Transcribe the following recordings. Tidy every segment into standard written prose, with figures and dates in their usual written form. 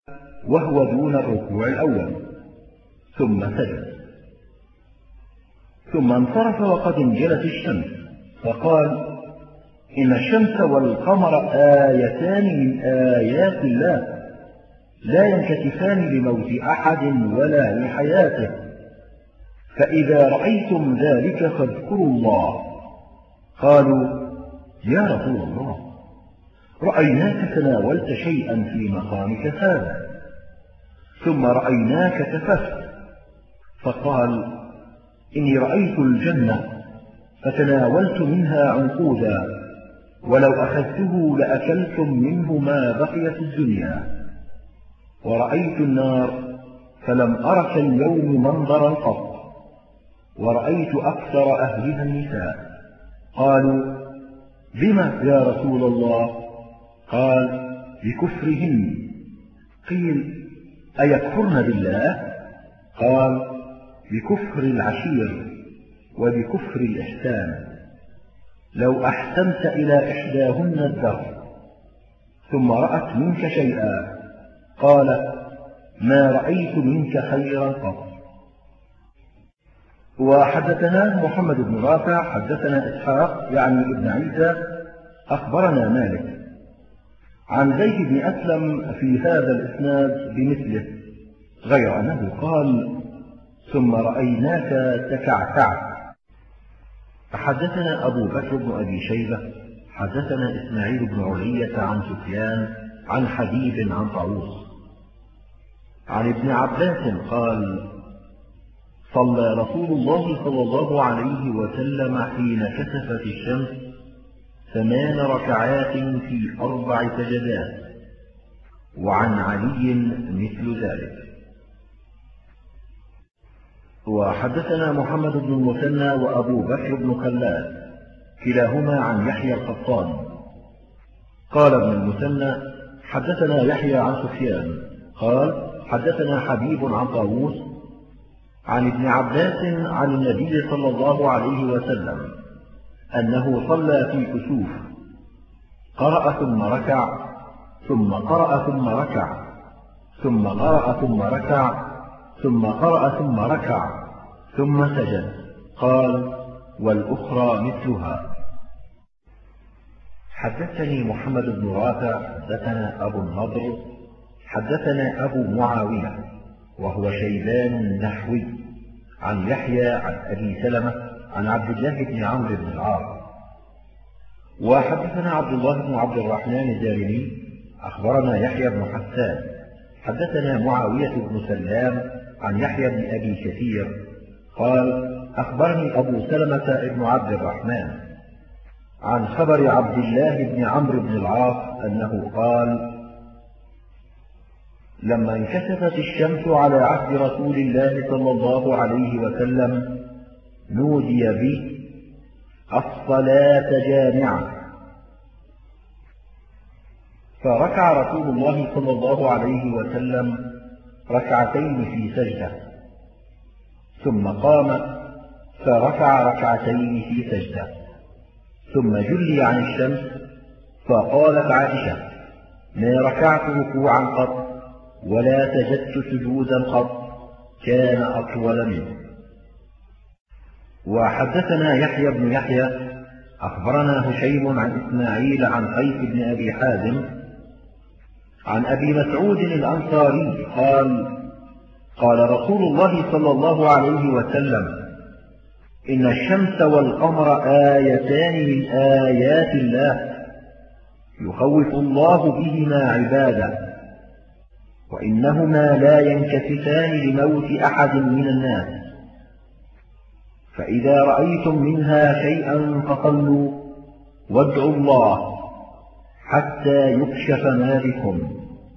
وهو دون الركوع الأول، ثم سجد، ثم انصرف وقد انجلت الشمس، فقال: إن الشمس والقمر آيتان من آيات الله، لا ينكسفان لموت أحد ولا لحياته، فإذا رأيتم ذلك فاذكروا الله. قالوا: يا رسول الله، رأيناك تناولت شيئا في مقامك هذا، ثم رأيناك كففت. فقال: إني رأيت الجنة فتناولت منها عنقودا، ولو أخذته لأكلتم منه ما بقي في الدنيا. ورأيت النار فلم أرك اليوم منظرا قط، ورأيت أكثر أهلها النساء. قالوا: بما يا رسول الله؟ قال: بكفرهن. قيل: أيكفرن بالله؟ قال: بكفر العشير وبكفر الإحسان. لو أحسنت إلى إحداهن الدهر ثم رأت منك شيئا قال: ما رأيت منك خيرا قط. وحدثنا محمد بن رافع حدثنا إسحاق يعني ابن عيسى أخبرنا مالك عن زيد بن أسلم في هذا الإسناد بمثله، غير أنه قال: ثم رأيناك تكعكعت. حدثنا أبو بكر بن أبي شيبة حدثنا إسماعيل بن علية عن سفيان عن حبيب عن طاووس عن ابن عباس قال: صلى رسول الله صلى الله عليه وسلم حين كسفت الشمس 8 ركعات في 4 سجدات. وعن علي مثل ذلك. وحدثنا محمد بن المثنى وأبو بكر بن خلاد كلاهما عن يحيى القطان قال ابن المثنى: حدثنا يحيى عن سفيان قال: حدثنا حبيب عن طاووس عن ابن عباس عن النبي صلى الله عليه وسلم أنه صلى في كسوف، قرأ ثم ركع، ثم قرأ ثم ركع، ثم قرأ ثم ركع، ثم قرأ ثم ركع، ثم سجد. قال: والأخرى مثلها. حدثني محمد بن رافع حدثنا أبو النضر حدثنا أبو معاوية وهو شيبان النحوي عن يحيى عن أبي سلمة عن عبد الله بن عمرو بن العاص. وحدثنا عبد الله بن عبد الرحمن الدارمي أخبرنا يحيى بن حسان حدثنا معاوية بن سلام عن يحيى بن أبي كثير قال: أخبرني أبو سلمة بن عبد الرحمن عن خبر عبد الله بن عمرو بن العاص أنه قال: لما انكسفت الشمس على عهد رسول الله صلى الله عليه وسلم نودي به: الصلاة جامعة. فركع رسول الله صلى الله عليه وسلم ركعتين في سجدة، ثم قام فركع ركعتين في سجدة، ثم جلي عن الشمس، فقالت عائشة: ما ركعت ركوعا قط ولا سجدت سجودا قط كان أطول منه. وحدثنا يحيى بن يحيى أخبرنا هشيم عن إسماعيل عن قيس بن أبي حازم عن أبي مسعود الأنصاري قال: قال رسول الله صلى الله عليه وسلم: إن الشمس والقمر آيتان من آيات الله يخوف الله بهما عباده، وإنهما لا ينكسفان لموت أحد من الناس، فإذا رأيتم منها شيئا فصلوا وادعوا الله حتى يكشف ما بكم.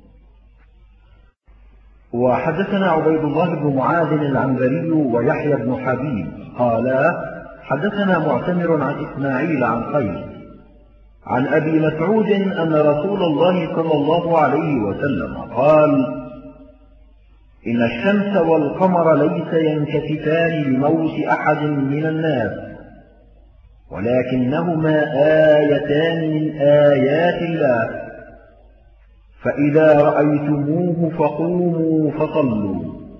وحدثنا عبيد الله بن معاذ العنبري ويحيى بن حبيب قالا: حدثنا معتمر عن إسماعيل عن قيس عن أبي مسعود أن رسول الله صلى الله عليه وسلم قال: إن الشمس والقمر ليس ينكسفان لموت أحد من الناس، ولكنهما آيتان من آيات الله، فإذا رأيتموه فقوموا فصلوا.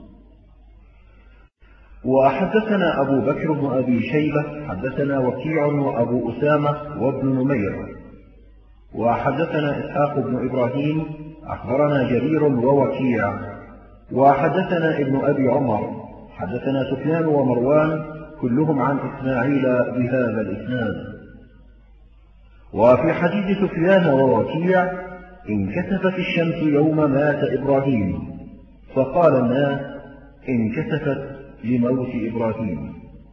وحدثنا أبو بكر بن أبي شيبة حدثنا وكيع وأبو أسامة وابن نمير. وحدثنا إسحاق بن إبراهيم أخبرنا جرير ووكيع. وحدثنا ابن أبي عمر حدثنا سفيان ومروان كلهم عن إسماعيل بهذا الإسناد. وفي حديث سفيان ووكيع انكسفت الشمس يوم مات إبراهيم، فقال الناس انكسفت لموت إبراهيم.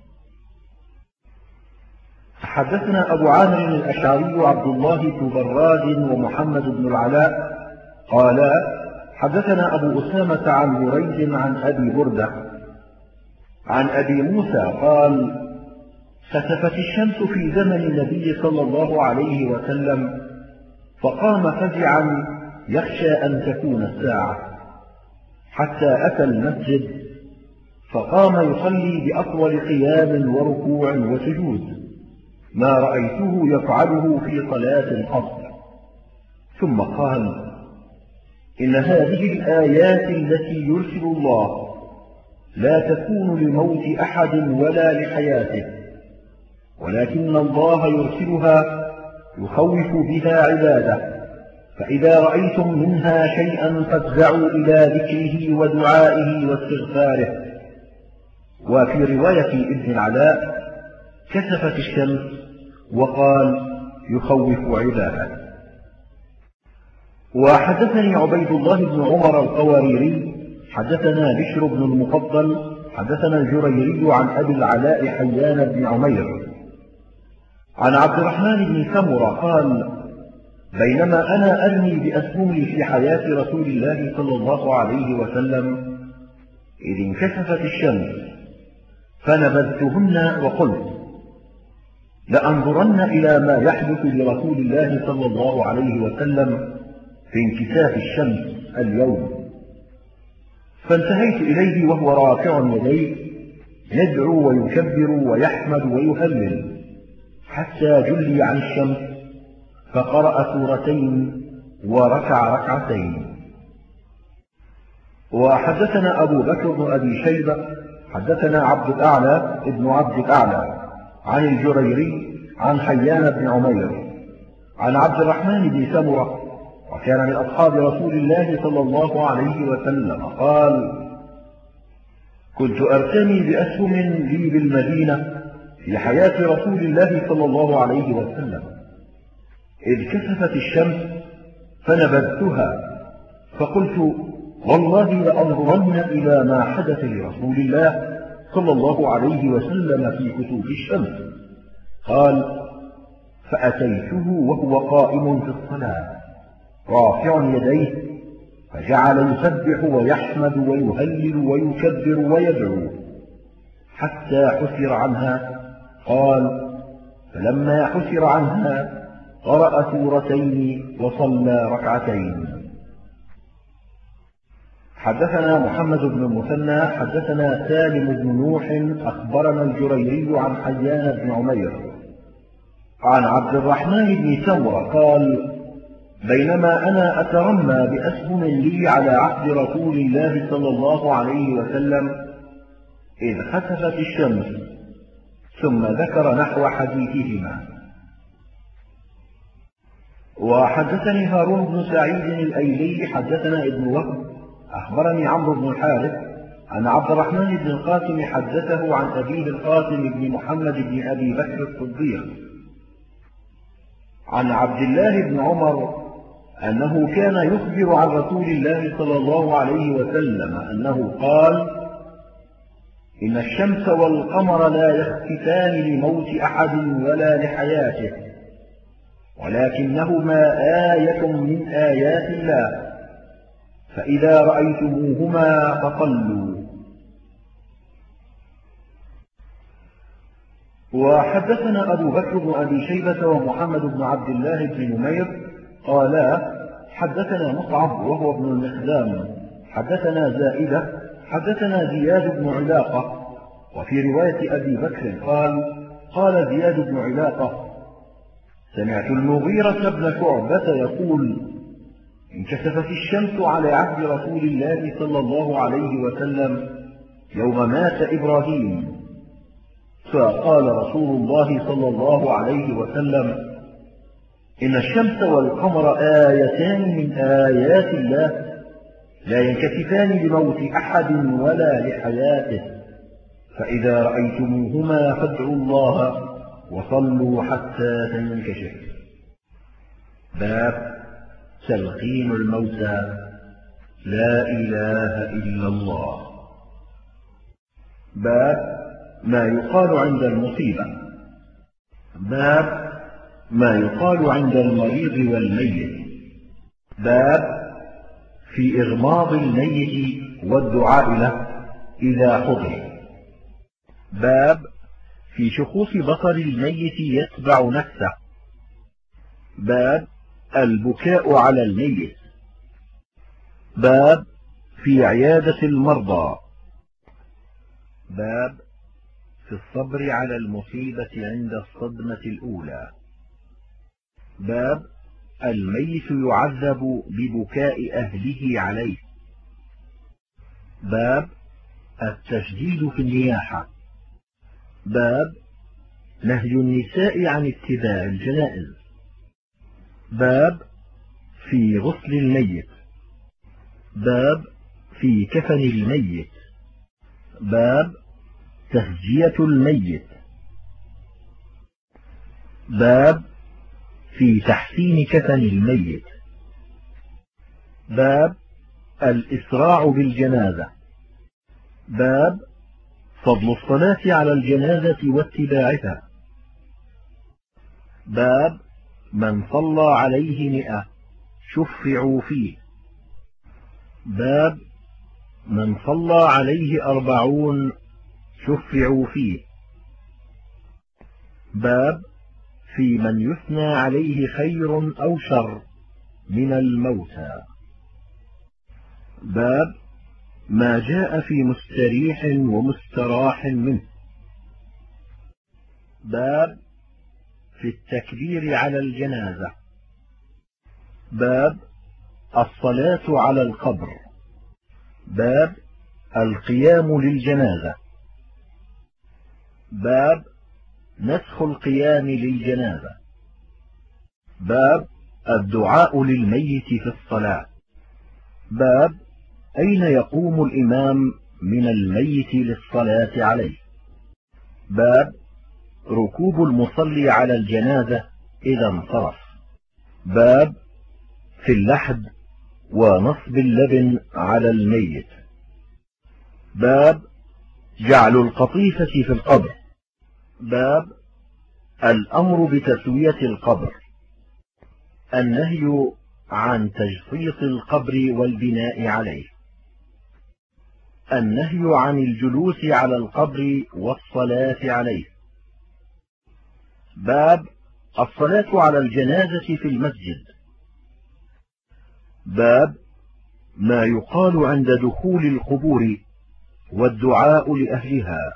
حدثنا أبو عامر الأشعري عبد الله بن براد ومحمد بن العلاء قالا حدثنا أبو أسامة عن بريد عن أبي بردة عن أبي موسى قال خسفت الشمس في زمن النبي صلى الله عليه وسلم، فقام فزعا يخشى أن تكون الساعة، حتى أتى المسجد فقام يصلي بأطول قيام وركوع وسجود ما رأيته يفعله في صلاة العصر، ثم قال إن هذه الآيات التي يرسل الله لا تكون لموت أحد ولا لحياته، ولكن الله يرسلها يخوف بها عباده، فإذا رأيتم منها شيئا فافزعوا إلى ذكره ودعائه واستغفاره. وفي رواية ابن العلاء كسفت الشمس وقال يخوف عباده. وحدثني عبيد الله بن عمر القواريري حدثنا بشر بن المفضل حدثنا الجريري عن أبي العلاء حيان بن عمير عن عبد الرحمن بن سمرة قال بينما أنا أرمي بأسهمي في حياة رسول الله صلى الله عليه وسلم إذ انكسفت الشمس فنبذتهن وقلت لأنظرن إلى ما يحدث لرسول الله صلى الله عليه وسلم في انكساف الشمس اليوم، فانتهيت إليه وهو رافع يديه يدعو ويكبر ويحمد ويهلل حتى جلي عن الشمس، فقرأ سورتين وركع ركعتين. وحدثنا أبو بكر بن أبي شيبة حدثنا عبد الأعلى ابن عبد الأعلى عن الجريري عن حيان بن عمير عن عبد الرحمن بن سمرة وكان من أصحاب رسول الله صلى الله عليه وسلم قال كنت أرتمي بأسهم لي بالمدينة في حياة رسول الله صلى الله عليه وسلم، إذ كسفت الشمس فنبذتها، فقلت والله لأنظرن إلى ما حدث لرسول الله صلى الله عليه وسلم في كسوف الشمس. قال فأتيته وهو قائم في الصلاة رافع يديه، فجعل يسبح ويحمد ويهلل ويكبر ويدعو حتى حسر عنها. قال فلما حسر عنها قرأ سورتين وصلى ركعتين. حدثنا محمد بن المثنى حدثنا سالم بن نوح أخبرنا الجريري عن حيان بن عمير عن عبد الرحمن بن سمرة قال بينما أنا أترمى بأسهم لي على عهد رسول الله صلى الله عليه وسلم إذ خسفت الشمس، ثم ذكر نحو حديثهما. وحدثني هارون بن سعيد الأيلي حدثنا ابن وهب أخبرني عمرو بن الحارث أن عبد الرحمن بن القاسم حدثه عن أبيه القاسم بن محمد بن أبي بكر الصديق عن عبد الله بن عمر أنه كان يخبر عن رسول الله صلى الله عليه وسلم أنه قال إن الشمس والقمر لا يخسفان لموت أحد ولا لحياته، ولكنهما آية من آيات الله، فإذا رأيتموهما فصلوا. وحدثنا أبو بكر بن أبي شيبة ومحمد بن عبد الله بن نمير قالا حدثنا مصعب وهو ابن المقدام حدثنا زائدة حدثنا زياد بن علاقة. وفي رواية أبي بكر قال زياد بن علاقة سمعت المغيرة بن شعبة يقول انكسفت الشمس على عهد رسول الله صلى الله عليه وسلم يوم مات إبراهيم، فقال رسول الله صلى الله عليه وسلم: إن الشمس والقمر آيتان من آيات الله لا ينكسفان لموت أحد ولا لحياته، فإذا رأيتموهما فادعوا الله وصلوا حتى تنكشف. باب تلقين الموتى لا إله إلا الله. باب ما يقال عند المصيبة. باب ما يقال عند المريض والميت. باب في إغماض الميت والدعاء له إذا حضر. باب في شخوص بصر الميت يتبع نفسه. باب البكاء على الميت. باب في عيادة المرضى. باب في الصبر على المصيبة عند الصدمة الأولى. باب الميت يعذب ببكاء أهله عليه. باب التشديد في النياحة. باب نهي النساء عن اتباع الجنائز. باب في غسل الميت. باب في كفن الميت. باب تهجية الميت. باب في تحسين كفن الميت. باب الإسراع بالجنازة. باب فضل الصلاة على الجنازة واتباعها. باب من صلى عليه 100 شفعوا فيه. باب من صلى عليه 40 شفعوا فيه. باب في من يثنى عليه خير أو شر من الموتى. باب ما جاء في مستريح ومستراح منه. باب في التكبير على الجنازة. باب الصلاة على القبر. باب القيام للجنازة. باب نسخ القيام للجنازة. باب الدعاء للميت في الصلاة. باب أين يقوم الإمام من الميت للصلاة عليه. باب ركوب المصلي على الجنازة إذا انصرف. باب في اللحد ونصب اللبن على الميت. باب جعل القطيفة في القبر. باب الأمر بتسوية القبر. النهي عن تجصيص القبر والبناء عليه. النهي عن الجلوس على القبر والصلاة عليه. باب الصلاة على الجنازة في المسجد. باب ما يقال عند دخول القبور والدعاء لأهلها.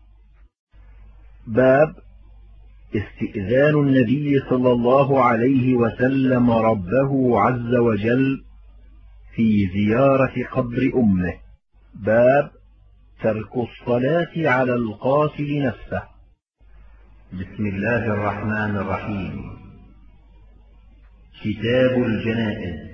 باب استئذان النبي صلى الله عليه وسلم ربه عز وجل في زيارة قبر أمه. باب ترك الصلاة على القاتل نفسه. بسم الله الرحمن الرحيم. كتاب الجنائز.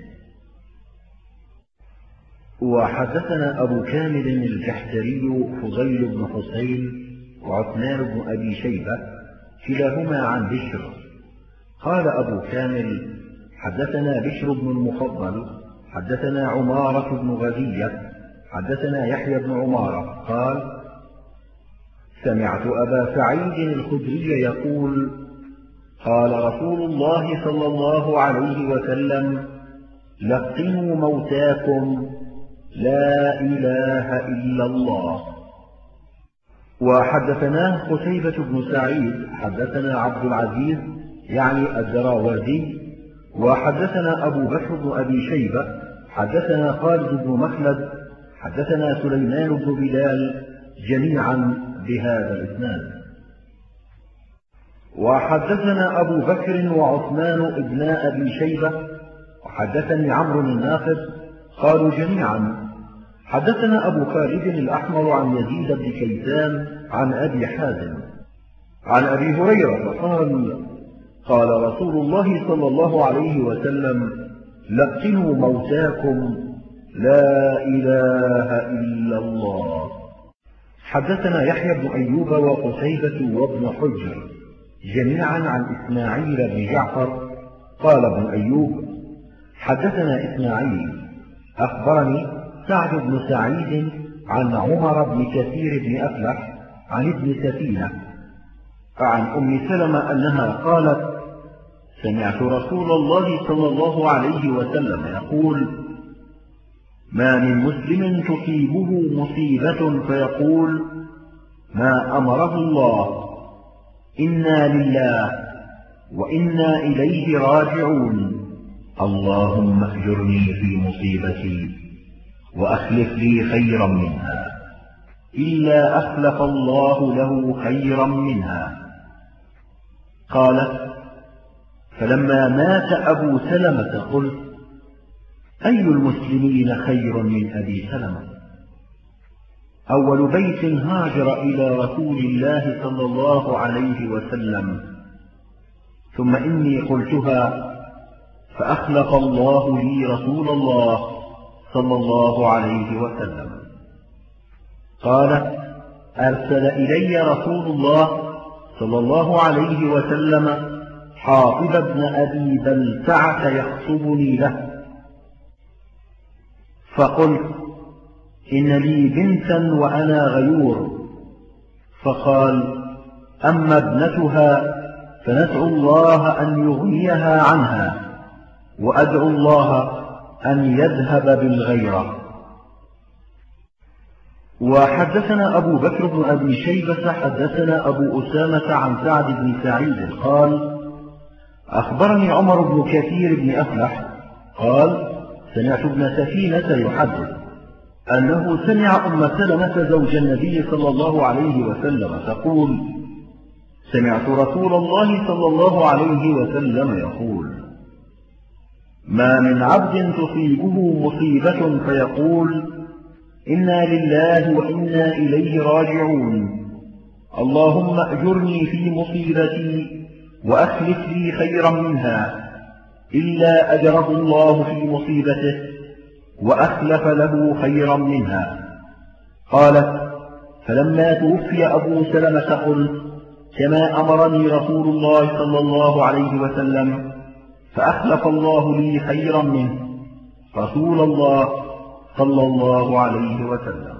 وحدثنا أبو كامل الجحدري فضيل بن حسين وعثمان بن أبي شيبة كلاهما عن بشر. قال أبو كامل: حدثنا بشر بن المفضل حدثنا عمارة بن غزية حدثنا يحيى بن عمارة قال: سمعت أبا سعيد الخدري يقول: قال رسول الله صلى الله عليه وسلم: لقنوا موتاكم لا إله إلا الله. وحدثناه قتيبة بن سعيد حدثنا عبد العزيز يعني الدراوردي وحدثنا أبو بكر بن أبي شيبة حدثنا خالد بن مخلد حدثنا سليمان بن بلال جميعا بهذا الإسناد. وحدثنا أبو بكر وعثمان ابن أبي شيبة وحدثني عمرو الناقد قالوا جميعا حدثنا أبو خالد الأحمر عن يزيد بن كيسان عن أبي حازم عن أبي هريرة قال قال رسول الله صلى الله عليه وسلم لقنوا موتاكم لا إله إلا الله. حدثنا يحيى بن أيوب وقتيبة وابن حجر جميعا عن إسماعيل بن جعفر قال ابن أيوب حدثنا إسماعيل أخبرني سعد بن سعيد عن عمر بن كثير بن أفلح عن ابن سفينة عن أم سلمة أنها قالت سمعت رسول الله صلى الله عليه وسلم يقول ما من مسلم تصيبه مصيبة فيقول ما أمره الله إنا لله وإنا إليه راجعون اللهم اجرني في مصيبتي وأخلف لي خيرا منها إلا أخلف الله له خيرا منها. قالت فلما مات أبو سلمة قلت أي المسلمين خير من أبي سلمة؟ أول بيت هاجر إلى رسول الله صلى الله عليه وسلم ثم إني قلتها فأخلف الله لي رسول الله صلى الله عليه وسلم. قال أرسل إلي رسول الله صلى الله عليه وسلم حاطب بن أبي بلتعة يخطبني له فقلت إن لي بنتا وأنا غيور فقال أما ابنتها فندعو الله أن يغنيها عنها وأدعو الله أن يذهب بالغيرة. وحدثنا أبو بكر بن أبي شيبة حدثنا أبو أسامة عن سعد بن سعيد قال أخبرني عمر بن كثير بن أفلح قال سمعت ابن سفينة يحدث أنه سمع أم سلمة زوج النبي صلى الله عليه وسلم تقول سمعت رسول الله صلى الله عليه وسلم يقول ما من عبد تصيبه مصيبة فيقول إنا لله وإنا إليه راجعون اللهم أجرني في مصيبتي وأخلف لي خيرا منها إلا أجره الله في مصيبته وأخلف له خيرا منها. قالت فلما توفي أبو سلمة قلت كما أمرني رسول الله صلى الله عليه وسلم فأخلف الله لي خيرا منه رسول الله صلى الله عليه وسلم.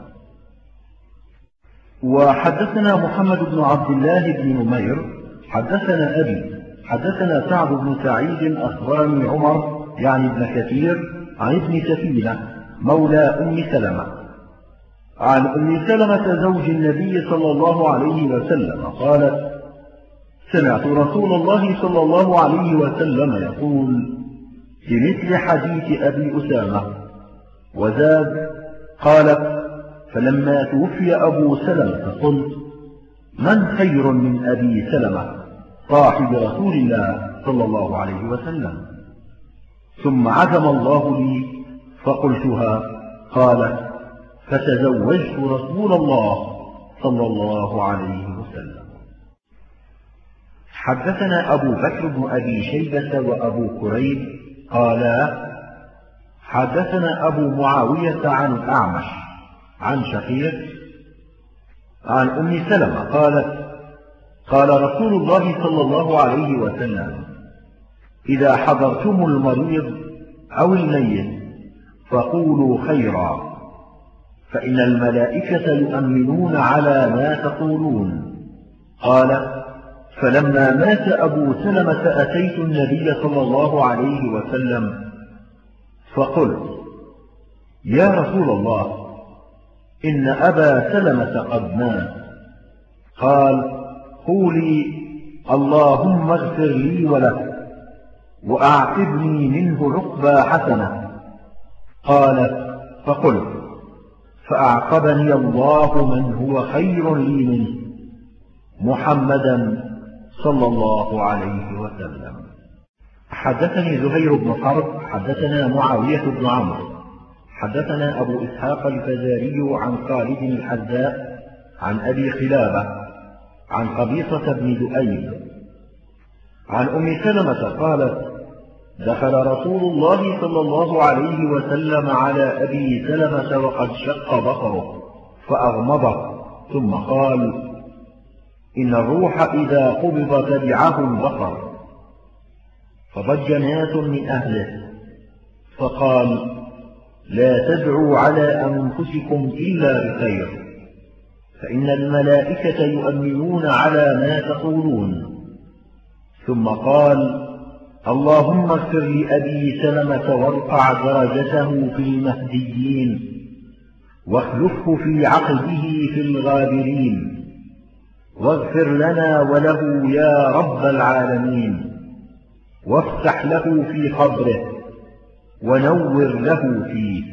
وحدثنا محمد بن عبد الله بن نمير حدثنا أبي حدثنا سعد بن سعيد أخبرني عمر يعني ابن كثير عن ابن سفينة مولى أم سلمة عن أم سلمة زوج النبي صلى الله عليه وسلم قالت سمعت رسول الله صلى الله عليه وسلم يقول بمثل حديث أبي أسامة وزاد قالت فلما توفي أبو سلمة قلت من خير من أبي سلمة صاحب رسول الله صلى الله عليه وسلم ثم عزم الله لي فقلتها قالت فتزوجت رسول الله صلى الله عليه وسلم. حدثنا أبو بكر بن أبي شيبة وأبو كريب قالا حدثنا أبو معاوية عن الأعمش عن شقيق عن أم سلمة قالت قال رسول الله صلى الله عليه وسلم إذا حضرتم المريض أو الميت فقولوا خيرا فإن الملائكة يؤمنون على ما تقولون. قال فلما مات أبو سلمة أتيت النبي صلى الله عليه وسلم فقلت يا رسول الله إن أبا سلمة قد مات. قال قولي اللهم اغفر لي وله وأعقبني منه عقبى حسنة. قال فقلت فأعقبني الله من هو خير لي منه محمدا صلى الله عليه وسلم. حدثني زهير بن حرب حدثنا معاوية بن عمرو حدثنا أبو إسحاق الفزاري عن خالد الحذاء عن أبي خلابة عن قبيصة بن دؤيب عن أم سلمة قالت دخل رسول الله صلى الله عليه وسلم على أبي سلمة وقد شق بصره فأغمضه ثم قال إن الروح إذا قبض تبعه البصر. فضج ناس من أهله فقال لا تدعوا على أنفسكم إلا بخير فإن الملائكة يؤمنون على ما تقولون. ثم قال اللهم اغفر لأبي سلمة وارفع درجته في المهديين واخلفه في عقبه في الغابرين واغفر لنا وله يا رب العالمين وافتح له في قبره ونور له فيه.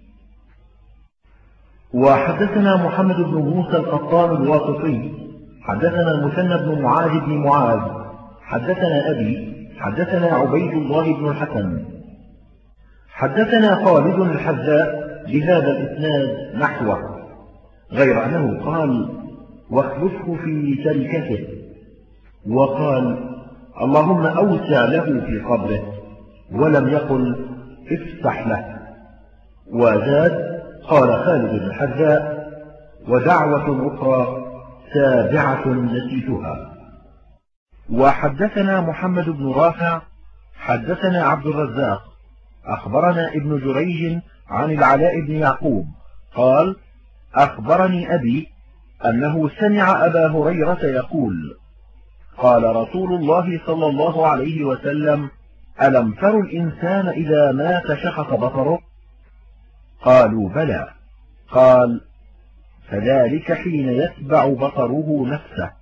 وحدثنا محمد بن موسى القطان الواسطي حدثنا المثنى بن معاذ بن معاذ حدثنا أبي حدثنا عبيد الله بن الحسن حدثنا خالد الحذاء بهذا الإسناد نحوه غير أنه قال واخلفه في تركته وقال اللهم أوسع له في قبره ولم يقل افتح له. وزاد قال خالد الحذاء ودعوة أخرى سابعة نسيتها. وحدثنا محمد بن رافع حدثنا عبد الرزاق أخبرنا ابن جريج عن العلاء بن يعقوب قال أخبرني أبي أنه سمع أبا هريرة يقول قال رسول الله صلى الله عليه وسلم ألم تروا الإنسان إذا مات شخص بصره؟ قالوا بلى. قال فذلك حين يتبع بصره نفسه.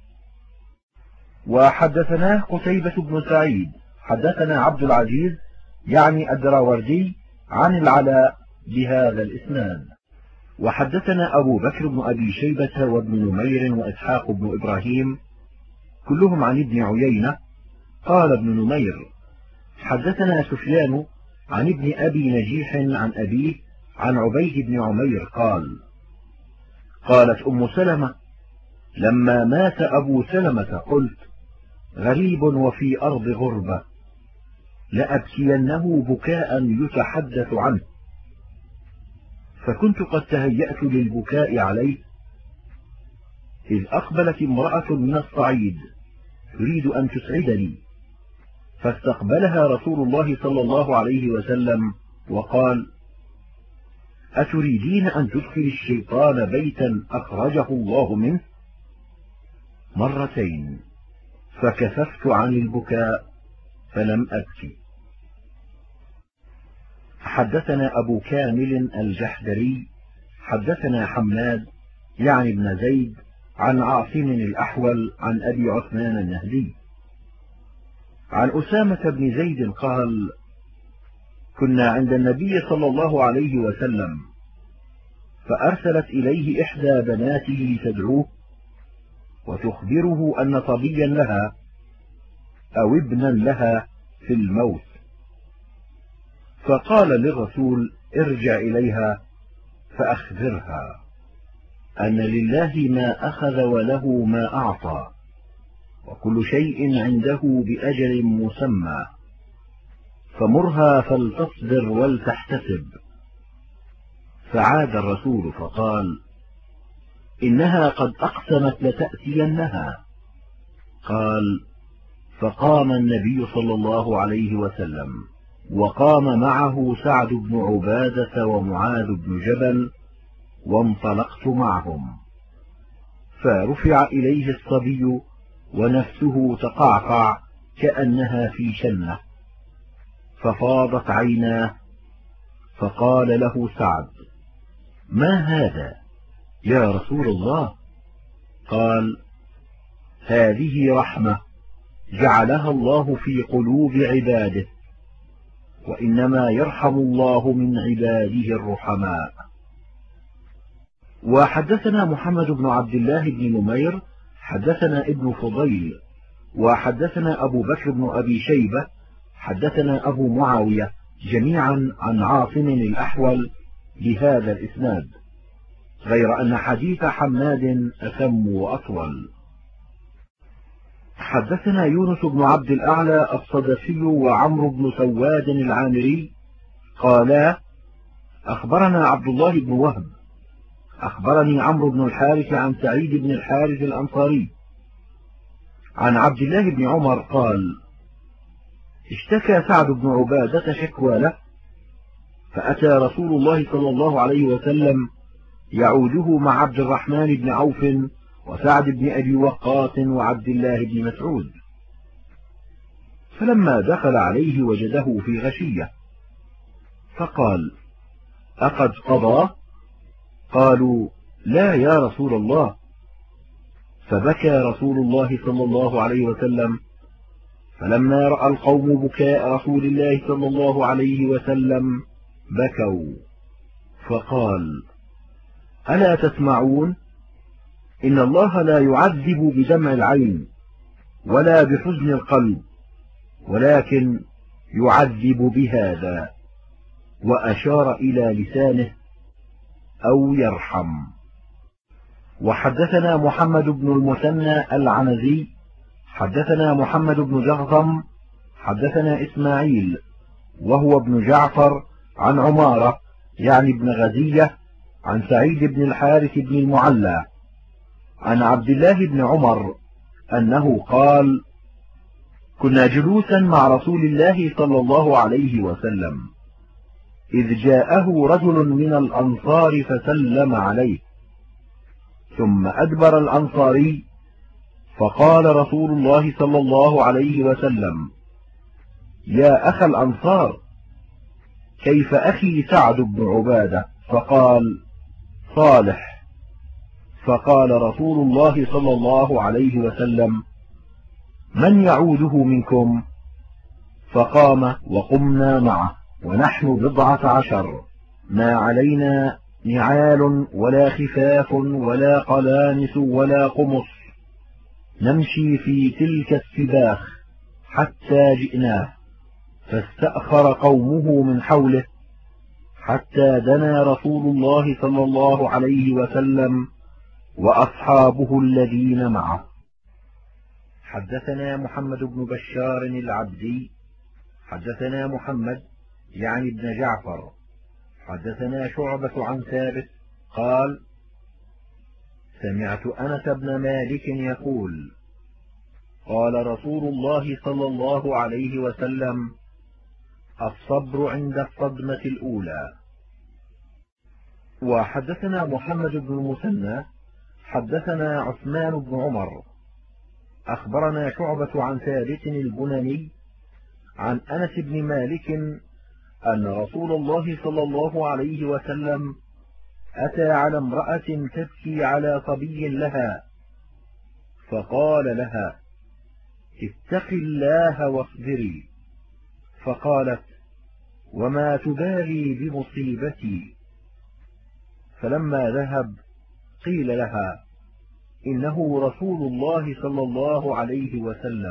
وحدثناه قتيبة بن سعيد حدثنا عبد العزيز يعني الدراوردي عن العلاء بهذا الإسناد. وحدثنا أبو بكر بن أبي شيبة وابن نمير وإسحاق بن إبراهيم كلهم عن ابن عيينة قال ابن نمير حدثنا سفيان عن ابن أبي نجيح عن أبيه عن عبيد بن عمير قال قالت أم سلمة لما مات أبو سلمة قلت غريب وفي أرض غربة لأبكينه بكاء يتحدث عنه، فكنت قد تهيأت للبكاء عليه إذ أقبلت امرأة من الصعيد تريد أن تسعدني، فاستقبلها رسول الله صلى الله عليه وسلم وقال أتريدين أن تدخل الشيطان بيتا أخرجه الله منه؟ مرتين، فكففت عن البكاء فلم أبكي. حدثنا أبو كامل الجحدري حدثنا حماد يعني ابن زيد عن عاصم الأحول عن أبي عثمان النهدي عن أسامة بن زيد قال كنا عند النبي صلى الله عليه وسلم فأرسلت إليه إحدى بناته تدعوه وتخبره أن صبيا لها أو ابنا لها في الموت، فقال للرسول ارجع إليها فأخبرها أن لله ما أخذ وله ما أعطى وكل شيء عنده بأجل مسمى، فمرها فلتصبر ولتحتسب. فعاد الرسول فقال إنها قد أقسمت لتأتينها. قال فقام النبي صلى الله عليه وسلم وقام معه سعد بن عبادة ومعاذ بن جبل وانطلقت معهم، فرفع إليه الصبي ونفسه تقعقع كأنها في شنة، ففاضت عيناه، فقال له سعد ما هذا يا رسول الله؟ قال هذه رحمة جعلها الله في قلوب عباده، وإنما يرحم الله من عباده الرحماء. وحدثنا محمد بن عبد الله بن نمير حدثنا ابن فضيل وحدثنا أبو بكر بن أبي شيبة حدثنا أبو معاوية جميعا عن عاصم الأحول بهذا الإسناد، غير أن حديث حماد أتم وأطول. حدثنا يونس بن عبد الأعلى الصدفي وعمرو بن سواد العامري قالا أخبرنا عبد الله بن وهب أخبرني عمرو بن الحارث عن سعيد بن الحارث الأنصاري عن عبد الله بن عمر قال اشتكى سعد بن عبادة شكوى له، فأتى رسول الله صلى الله عليه وسلم يعوده مع عبد الرحمن بن عوف وسعد بن أبي وقاص وعبد الله بن مسعود، فلما دخل عليه وجده في غشية فقال أقد قضى؟ قالوا لا يا رسول الله، فبكى رسول الله صلى الله عليه وسلم، فلما رأى القوم بكاء رسول الله صلى الله عليه وسلم بكوا، فقال ألا تسمعون؟ إن الله لا يعذب بدمع العين ولا بحزن القلب، ولكن يعذب بهذا، وأشار إلى لسانه أو يرحم. وحدثنا محمد بن المثنى العنزي حدثنا محمد بن جهضم حدثنا إسماعيل وهو ابن جعفر عن عمارة يعني ابن غزية عن سعيد بن الحارث بن المعلى عن عبد الله بن عمر أنه قال كنا جلوسا مع رسول الله صلى الله عليه وسلم إذ جاءه رجل من الأنصار فسلم عليه، ثم أدبر الأنصاري، فقال رسول الله صلى الله عليه وسلم يا أخا الأنصار كيف أخي سعد بن عبادة؟ فقال صالح. فقال رسول الله صلى الله عليه وسلم من يعوده منكم؟ فقام وقمنا معه ونحن 14، ما علينا نعال ولا خفاف ولا قلانس ولا قمص، نمشي في تلك السباخ حتى جئناه، فاستأخر قومه من حوله حتى دنا رسول الله صلى الله عليه وسلم وأصحابه الذين معه. حدثنا محمد بن بشار العبدي حدثنا محمد يعني ابن جعفر حدثنا شعبة عن ثابت قال سمعت أنس بن مالك يقول قال رسول الله صلى الله عليه وسلم الصبر عند الصدمة الأولى. وحدثنا محمد بن المثنى حدثنا عثمان بن عمر أخبرنا شعبة عن ثابت البناني عن أنس بن مالك أن رسول الله صلى الله عليه وسلم أتى على امرأة تبكي على صبي لها، فقال لها اتق الله واصبري، فقالت وما تبالي بمصيبتي؟ فلما ذهب قيل لها إنه رسول الله صلى الله عليه وسلم،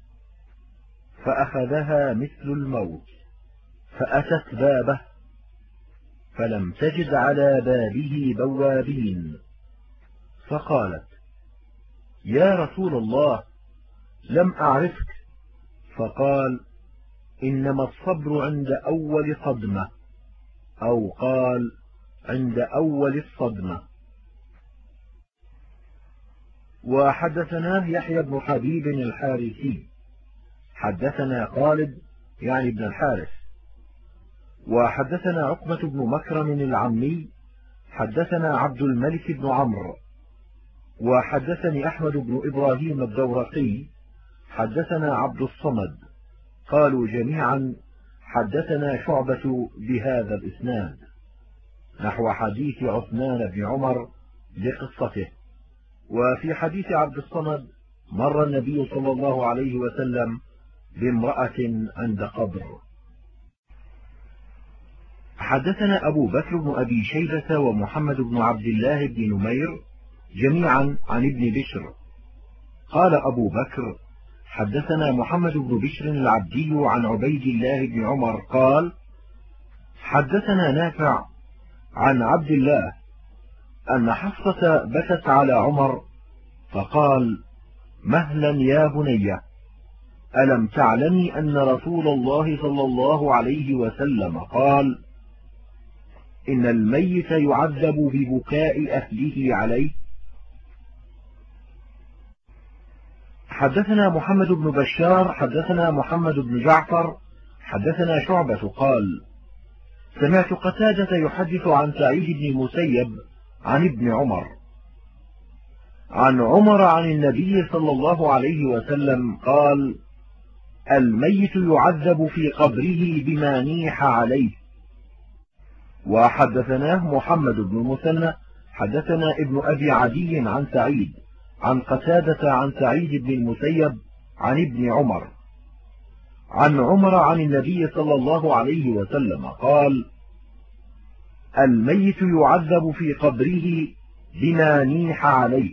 فأخذها مثل الموت، فأتت بابه فلم تجد على بابه بوابين، فقالت يا رسول الله لم أعرفك، فقال إنما الصبر عند أول صدمة، أو قال عند أول الصدمة. وحدثناه يحيى بن حبيب الحارثي حدثنا خالد يعني ابن الحارث وحدثنا عقبة بن مكرم العمي حدثنا عبد الملك بن عمرو وحدثني أحمد بن إبراهيم الدورقي حدثنا عبد الصمد قالوا جميعا حدثنا شعبة بهذا الإسناد نحو حديث عثمان بن عمر بقصته. وفي حديث عبد الصمد مر النبي صلى الله عليه وسلم بامرأة عند قبر. حدثنا أبو بكر بن أبي شيبة ومحمد بن عبد الله بن نمير جميعا عن ابن بشر قال أبو بكر حدثنا محمد بن بشر العبدي عن عبيد الله بن عمر قال حدثنا نافع عن عبد الله أن حفصة بكت على عمر فقال مهلا يا بني، ألم تعلمي أن رسول الله صلى الله عليه وسلم قال إن الميت يعذب ببكاء أهله عليه. حدثنا محمد بن بشار حدثنا محمد بن جعفر حدثنا شعبة قال سمعت قتادة يحدث عن سعيد بن المسيب عن ابن عمر عن عمر عن النبي صلى الله عليه وسلم قال الميت يعذب في قبره بما نيح عليه. وحدثناه محمد بن المثنى حدثنا ابن أبي عدي عن سعيد عن قتادة عن سعيد بن المسيب عن ابن عمر عن عمر عن النبي صلى الله عليه وسلم قال الميت يعذب في قبره بما نيح عليه.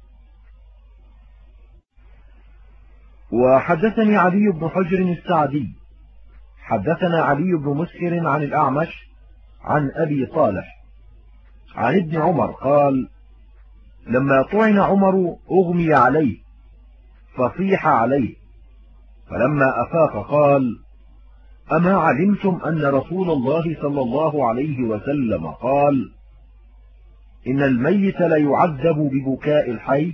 وحدثني علي بن حجر السعدي حدثنا علي بن مسهر عن الأعمش عن أبي صالح عن ابن عمر قال لما طعن عمر أغمي عليه فصيح عليه، فلما أفاق قال أما علمتم أن رسول الله صلى الله عليه وسلم قال إن الميت ليعذب ببكاء الحي.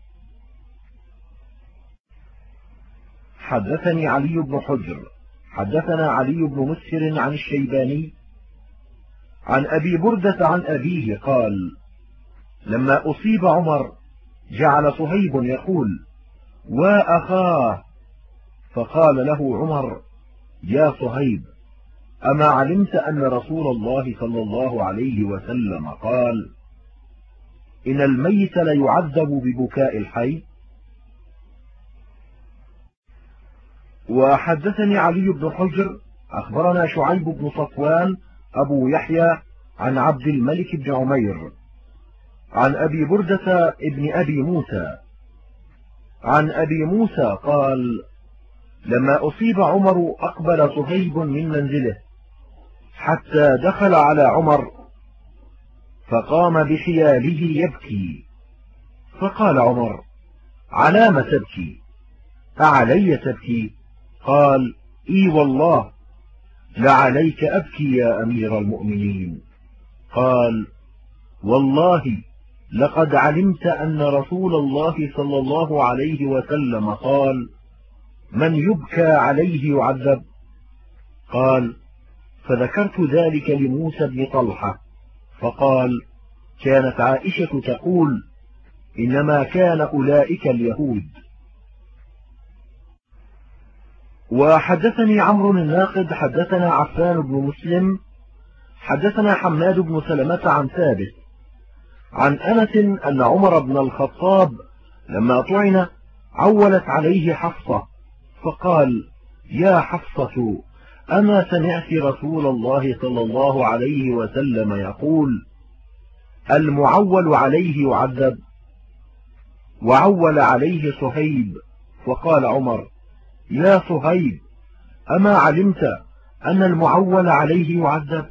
حدثني علي بن حجر حدثنا علي بن مسهر عن الشيباني عن أبي بردة عن أبيه قال لما أصيب عمر جعل صهيب يقول وأخاه، فقال له عمر يا صهيب أما علمت أن رسول الله صلى الله عليه وسلم قال إن الميت ليعذب ببكاء الحي. وحدثني علي بن حجر أخبرنا شعيب بن صفوان أبو يحيى عن عبد الملك بن عمير عن أبي بردة ابن أبي موسى عن أبي موسى قال لما أصيب عمر أقبل صهيب من منزله حتى دخل على عمر فقام بحياله يبكي، فقال عمر على ما تبكي؟ أعلي تبكي؟ قال إي والله لعليك أبكي يا أمير المؤمنين. قال والله لقد علمت أن رسول الله صلى الله عليه وسلم قال من يبكى عليه يعذب. قال فذكرت ذلك لموسى بن طلحة فقال كانت عائشة تقول إنما كان أولئك اليهود. وحدثني عمرو الناقد حدثنا عفان بن مسلم حدثنا حماد بن سلمة عن ثابت عن أنس أن عمر بن الخطاب لما طعن عولت عليه حفصة فقال يا حفصة أما سمعت رسول الله صلى الله عليه وسلم يقول المعول عليه يعذب؟ وعول عليه صهيب، فقال عمر يا صهيب أما علمت أن المعول عليه يعذب؟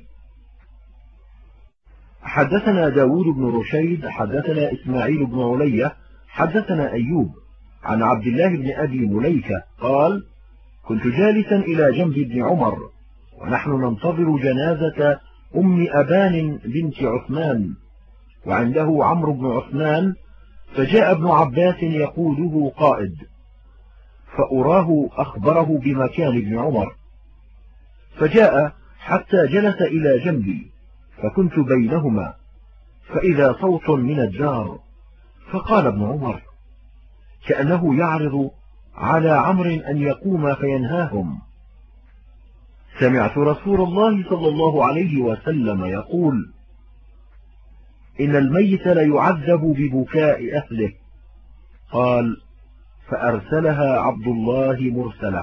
حدثنا داود بن رشيد حدثنا إسماعيل بن علية حدثنا أيوب عن عبد الله بن أبي مليكة قال كنت جالسا إلى جنب ابن عمر ونحن ننتظر جنازة أم أبان بنت عثمان وعنده عمرو بن عثمان، فجاء ابن عباس يقوده قائد، فأراه أخبره بمكان ابن عمر، فجاء حتى جلس إلى جنبي فكنت بينهما، فإذا صوت من الدار، فقال ابن عمر كأنه يعرض على عمرو أن يقوم فينهاهم سمعت رسول الله صلى الله عليه وسلم يقول إن الميت ليعذب ببكاء أهله. قال فأرسلها عبد الله مرسلة.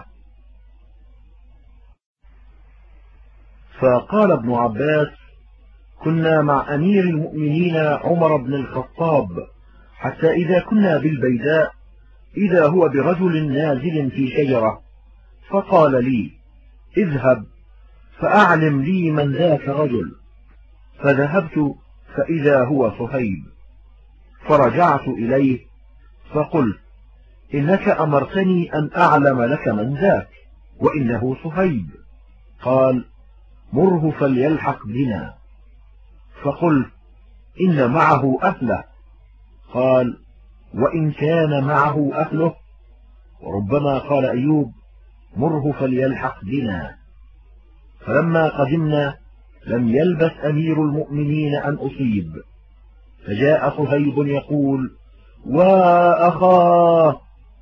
فقال ابن عباس كنا مع أمير المؤمنين عمر بن الخطاب حتى إذا كنا بالبيداء إذا هو برجل نازل في شجرة، فقال لي: اذهب فأعلم لي من ذاك رجل. فذهبت فإذا هو صهيب، فرجعت إليه فقلت: إنك أمرتني أن أعلم لك من ذاك، وإنه صهيب. قال: مره فليلحق بنا. فقلت: إن معه أهله. قال: وإن كان معه أهله. وربما قال أيوب: مره فليلحق بنا. فلما قدمنا لم يلبث أمير المؤمنين أن أصيب، فجاء صهيب يقول: وأخاه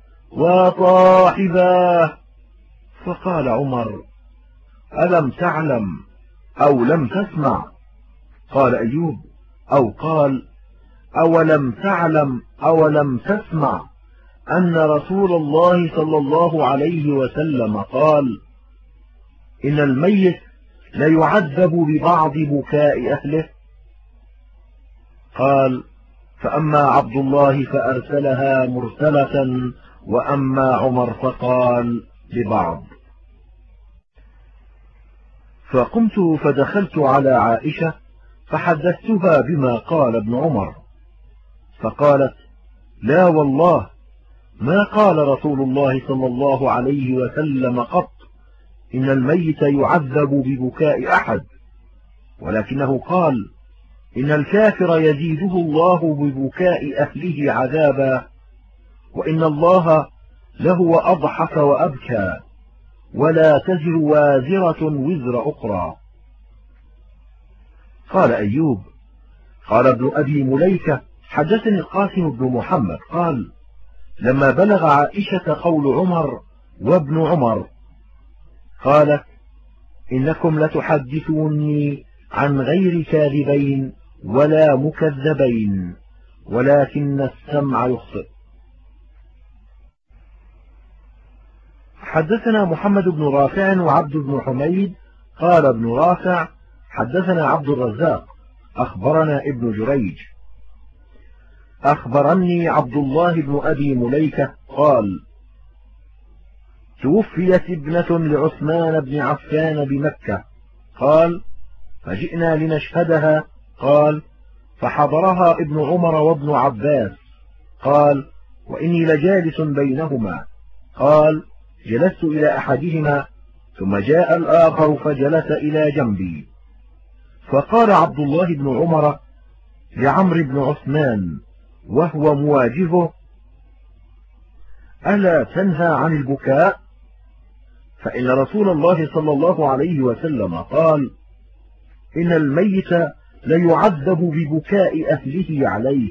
وصاحباه. فقال عمر: ألم تعلم أو لم تسمع؟ قال أيوب: أو قال: أولم تعلم أولم تسمع أن رسول الله صلى الله عليه وسلم قال: إن الميت ليعذب ببعض بكاء أهله. قال: فأما عبد الله فأرسلها مرسلة، وأما عمر فقال ببعض. فقمت فدخلت على عائشة فحدثتها بما قال ابن عمر، فقالت: لا والله ما قال رسول الله صلى الله عليه وسلم قط إن الميت يعذب ببكاء أحد، ولكنه قال: إن الكافر يزيده الله ببكاء أهله عذابا، وإن الله لهو أضحك وأبكى، ولا تزر وازرة وزر أخرى. قال أيوب: قال ابن أبي مليكة: حدثني القاسم بن محمد قال: لما بلغ عائشة قول عمر وابن عمر قالت: إنكم لتحدثوني عن غير كاذبين ولا مكذبين، ولكن السمع يخطئ. حدثنا محمد بن رافع وعبد بن حميد قال ابن رافع: حدثنا عبد الرزاق أخبرنا ابن جريج أخبرني عبد الله بن أبي مليكة قال: توفيت ابنة لعثمان بن عفان بمكة. قال: فجئنا لنشهدها. قال: فحضرها ابن عمر وابن عباس. قال: وإني لجالس بينهما. قال: جلست إلى أحدهما، ثم جاء الآخر فجلس إلى جنبي. فقال عبد الله بن عمر لعمرو بن عثمان وهو مواجهه: ألا تنهى عن البكاء؟ فإن رسول الله صلى الله عليه وسلم قال: إن الميت ليعذب ببكاء أهله عليه.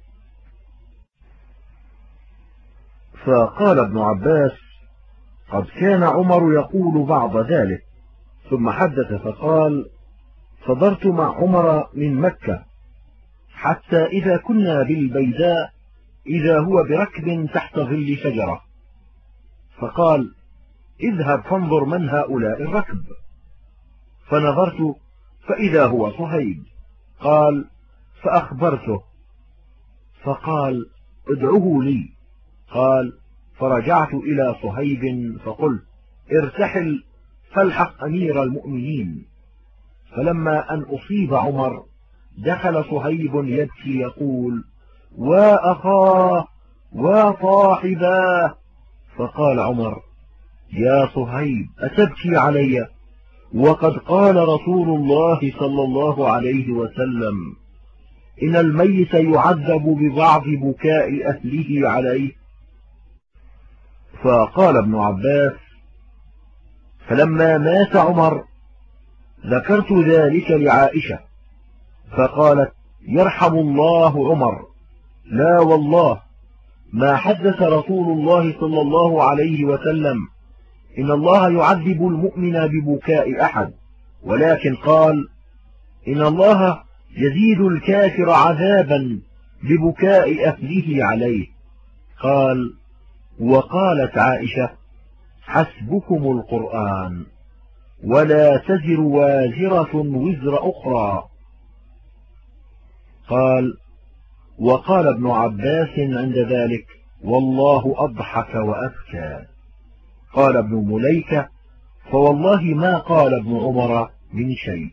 فقال ابن عباس: قد كان عمر يقول بعض ذلك. ثم حدث فقال: صدرت مع عمر من مكة حتى إذا كنا بالبيداء إذا هو بركب تحت ظل شجرة، فقال: اذهب فانظر من هؤلاء الركب. فنظرت فإذا هو صهيب. قال: فأخبرته، فقال: ادعه لي. قال: فرجعت إلى صهيب فقلت: ارتحل فالحق أمير المؤمنين. فلما أن أصيب عمر دخل صهيب يبكي يقول: وأخاه وصاحباه. فقال عمر: يا صهيب أتبكي علي وقد قال رسول الله صلى الله عليه وسلم: إن الميت يعذب ببعض بكاء أهله عليه؟ فقال ابن عباس: فلما مات عمر ذكرت ذلك لعائشة، فقالت: يرحم الله عمر، لا والله ما حدث رسول الله صلى الله عليه وسلم إن الله يعذب المؤمن ببكاء أحد، ولكن قال: إن الله يزيد الكافر عذابا ببكاء أهله عليه. قال: وقالت عائشة: حسبكم القرآن، ولا تزر وازرة وزر أخرى. قال: وقال ابن عباس عند ذلك: والله أضحك وأبكى. قال ابن مليكة: فوالله ما قال ابن عمر من شيء.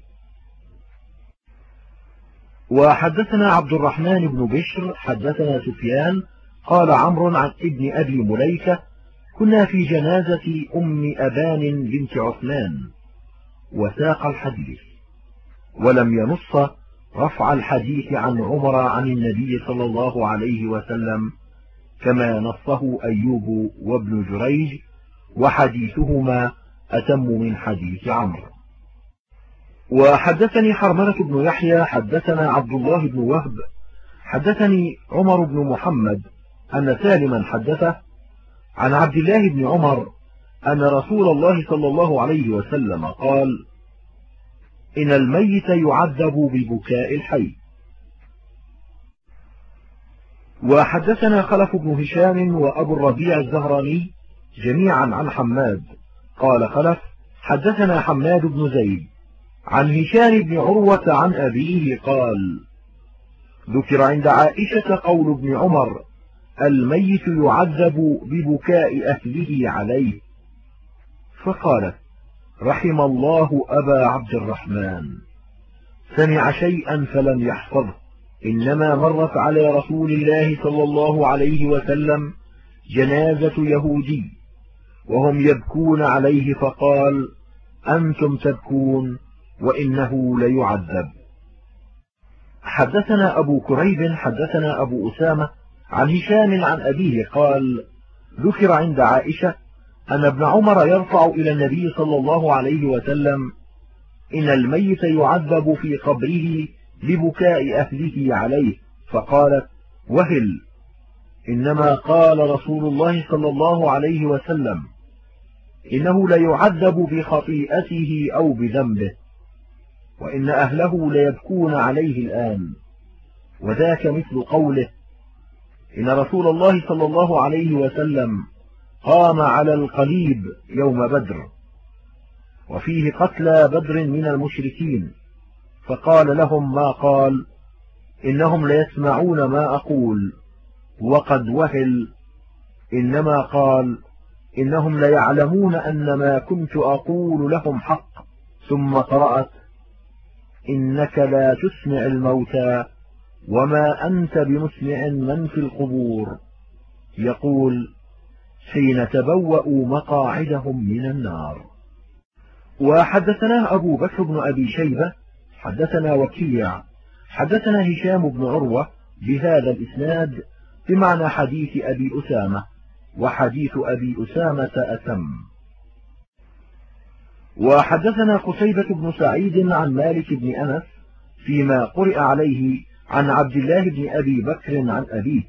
وحدثنا عبد الرحمن بن بشر حدثنا سفيان قال عمرو عن ابن أبي مليكة: كنا في جنازة أم أبان بنت عثمان، وساق الحديث ولم ينص رفع الحديث عن عمر عن النبي صلى الله عليه وسلم كما نصه أيوب وابن جريج، وحديثهما أتم من حديث عمرو. وحدثني حرملة بن يحيى حدثنا عبد الله بن وهب حدثني عمر بن محمد أن سالما حدثه عن عبد الله بن عمر أن رسول الله صلى الله عليه وسلم قال: إن الميت يعذب ببكاء الحي. وحدثنا خلف بن هشام وأبو الربيع الزهراني جميعا عن حماد قال خلف: حدثنا حماد بن زيد عن هشام بن عروة عن أبيه قال: ذكر عند عائشة قول ابن عمر: الميت يعذب ببكاء أهله عليه، فقالت: رحم الله أبا عبد الرحمن، سمع شيئا فلم يحفظه، إنما مرت على رسول الله صلى الله عليه وسلم جنازة يهودي وهم يبكون عليه فقال: أنتم تبكون وإنه ليعذب. حدثنا أبو كريب حدثنا أبو أسامة عن هشام عن أبيه قال: ذكر عند عائشة أن ابن عمر يرفع إلى النبي صلى الله عليه وسلم: إن الميت يعذب في قبره ببكاء أهله عليه، فقالت: وهل، إنما قال رسول الله صلى الله عليه وسلم: إنه ليعذب بخطيئته أو بذنبه، وإن أهله ليبكون عليه الآن. وذاك مثل قوله: إن رسول الله صلى الله عليه وسلم قام على القليب يوم بدر، وفيه قتلى بدر من المشركين، فقال لهم ما قال: إنهم ليسمعون ما أقول وقد وهل، إنما قال: إنهم ليعلمون أن ما كنت أقول لهم حق، ثم قرأت: إنك لا تسمع الموتى وما أنت بمسمع من في القبور، يقول: حين تبوأوا مقاعدهم من النار. وحدثنا أبو بكر بن أبي شيبة حدثنا وكيع حدثنا هشام بن عروة بهذا الإسناد بمعنى حديث أبي أسامة، وحديث أبي أسامة أتم. وحدثنا قتيبة بن سعيد عن مالك بن أنس فيما قرئ عليه عن عبد الله بن أبي بكر عن أبيه